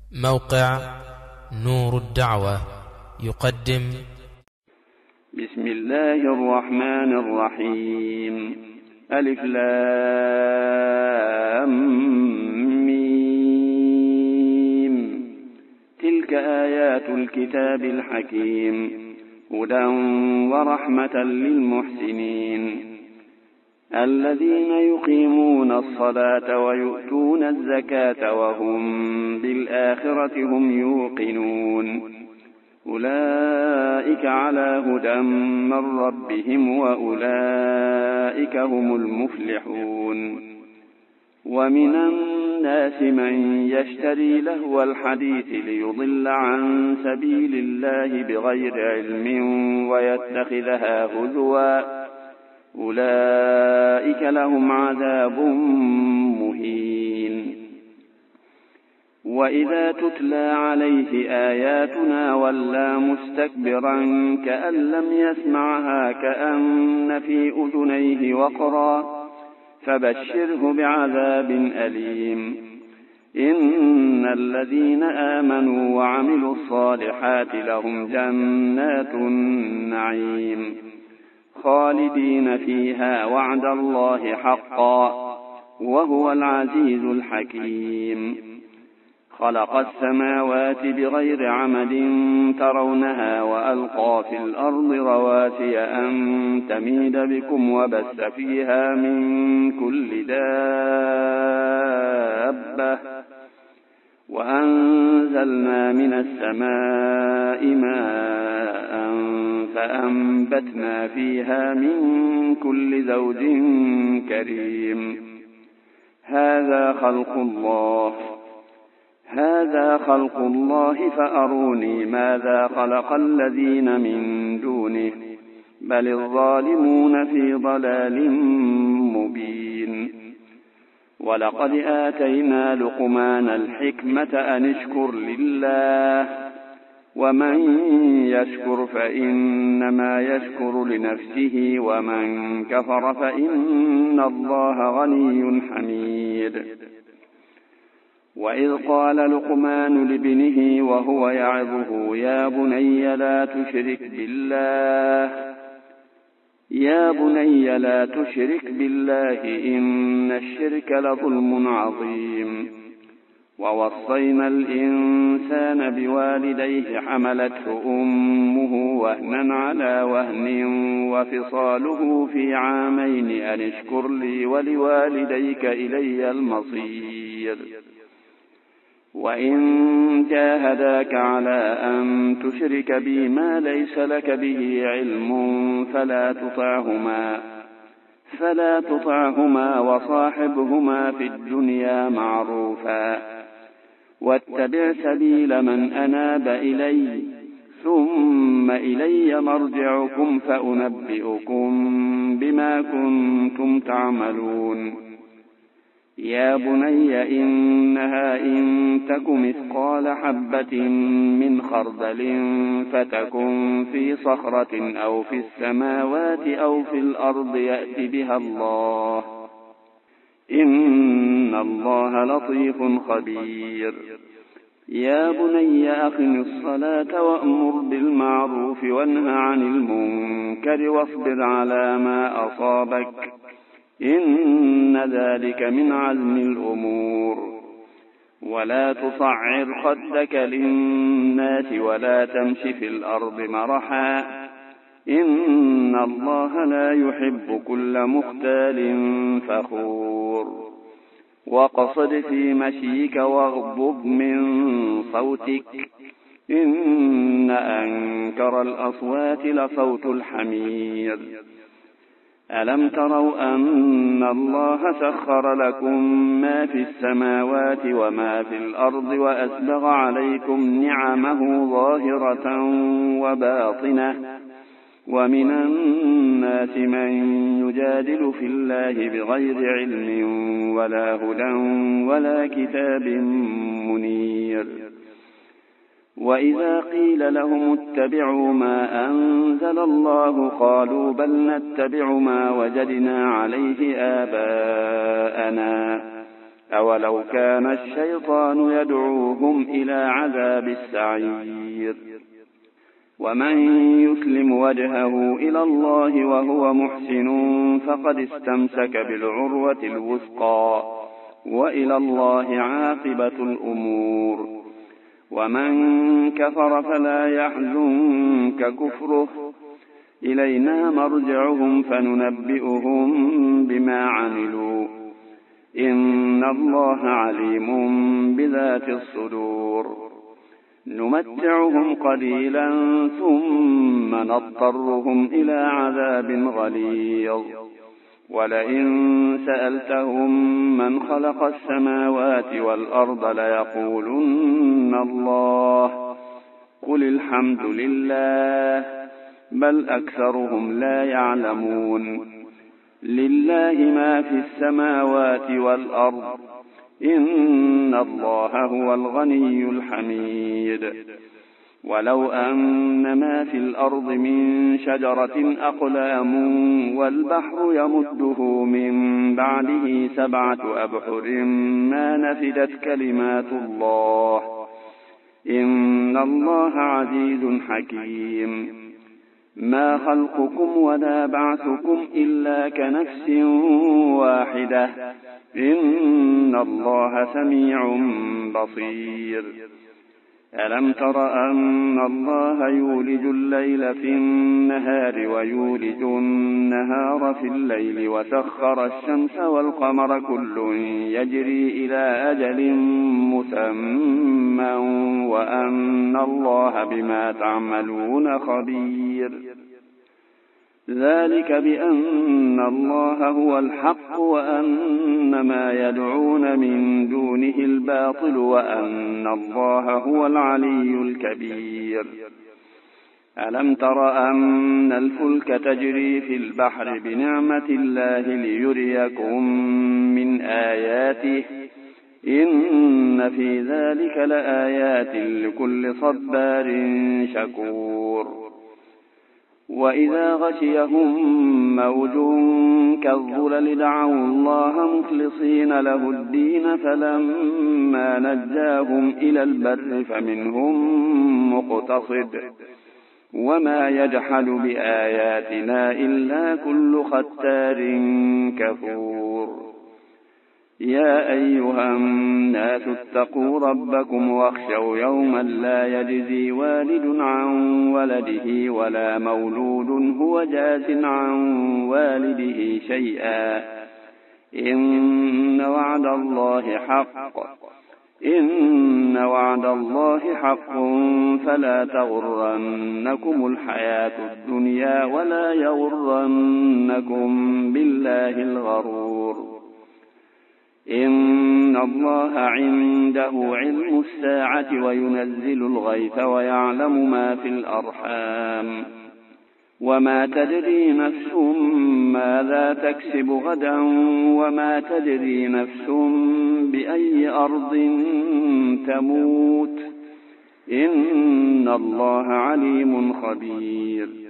موقع نور الدعوة يقدم بسم الله الرحمن الرحيم. ألف لام ميم. تلك آيات الكتاب الحكيم هدى ورحمة للمحسنين الذين يقيمون الصلاة ويؤتون الزكاة وهم بالآخرة هم يوقنون أولئك على هدى من ربهم وأولئك هم المفلحون. ومن الناس من يشتري لهو الحديث ليضل عن سبيل الله بغير علم ويتخذها هزوا أولئك لهم عذاب مهين. وإذا تتلى عليه آياتنا ولى مستكبرا كأن لم يسمعها كأن في أذنيه وقرا فبشره بعذاب أليم. إن الذين آمنوا وعملوا الصالحات لهم جنات النعيم خالدين فيها وعد الله حقا وهو العزيز الحكيم. خلق السماوات بغير عمد ترونها وألقى في الأرض رواسي أن تميد بكم وبث فيها من كل دابة وأنزلنا من السماء ماء فأنبتنا فيها من كل زوج كريم. هذا خلق الله فأروني ماذا خلق الذين من دونه بل الظالمون في ضلال مبين. ولقد آتينا لقمان الحكمة أن اشكر لله ومن يشكر فإنما يشكر لنفسه ومن كفر فإن الله غني حميد. وإذ قال لقمان لابنه وهو يعظه يا بني لا تشرك بالله إن الشرك لظلم عظيم. ووصينا الإنسان بوالديه حملته أمه وهنا على وهن وفصاله في عامين أن اشكر لي ولوالديك إلي المصير. وإن جاهداك على أن تشرك بي ما ليس لك به علم فلا تطعهما وصاحبهما في الدنيا معروفا واتبع سبيل من أناب إلي ثم إلي مرجعكم فأنبئكم بما كنتم تعملون. يا بني إنها إن تك مثقال حبة من خردل فتكن في صخرة أو في السماوات أو في الأرض يأت بها الله إن الله لطيف خبير. يا بني أقم الصلاة وأمر بالمعروف وانه عن المنكر واصبر على ما أصابك إن ذلك من عزم الأمور. ولا تصعر خدك للناس ولا تمش في الأرض مرحا إن الله لا يحب كل مختال فخور. واقصد في مشيك واغضض من صوتك إن أنكر الأصوات لصوت الحمير. ألم تروا أن الله سخر لكم ما في السماوات وما في الأرض وأسبغ عليكم نعمه ظاهرة وباطنة ومن الناس من يجادل في الله بغير علم ولا هدى ولا كتاب منير. وإذا قيل لهم اتبعوا ما أنزل الله قالوا بل نتبع ما وجدنا عليه آباءنا أولو كان الشيطان يدعوهم إلى عذاب السعير. ومن يسلم وجهه إلى الله وهو محسن فقد استمسك بالعروة الوثقى وإلى الله عاقبة الأمور. ومن كفر فلا يحزنك كفره، إلينا مرجعهم فننبئهم بما عملوا، إن الله عليم بذات الصدور. نمتعهم قليلا ثم نضطرهم إلى عذاب غليظ. ولئن سألتهم من خلق السماوات والأرض ليقولن الله، قل الحمد لله، بل أكثرهم لا يعلمون. لله ما في السماوات والأرض، إن الله هو الغني الحميد. ولو أن ما في الأرض من شجرة أقلام والبحر يمده من بعده 7 أبحر ما نفدت كلمات الله، إن الله عزيز حكيم. ما خلقكم ولا بعثكم إلا كنفس واحدة، إن الله سميع بصير. ألم تر أن الله يولج الليل في النهار ويولج النهار في الليل وسخر الشمس والقمر كل يجري إلى أجل مسمى وأن الله بما تعملون خبير. ذلك بأن الله هو الحق وأن ما يدعون من دونه الباطل وأن الله هو العلي الكبير. ألم تر أن الفلك تجري في البحر بنعمة الله ليريكم من آياته، إن في ذلك لآيات لكل صبار شكور. وإذا غشيهم موج كالظلل دعوا الله مخلصين له الدين فلما نجاهم إلى البر فمنهم مقتصد، وما يجحد بآياتنا إلا كل ختار كفور. يا أيها الناس اتقوا ربكم واخشوا يوما لا يجزي والد عن ولده ولا مولود هو جاز عن والده شيئا، إن وعد الله حق فلا تغرنكم الحياة الدنيا ولا يغرنكم بالله الغرور. إن الله عنده علم الساعة وينزل الغيث ويعلم ما في الأرحام، وما تدري نفس ماذا تكسب غدا وما تدري نفس بأي أرض تموت، إن الله عليم خبير.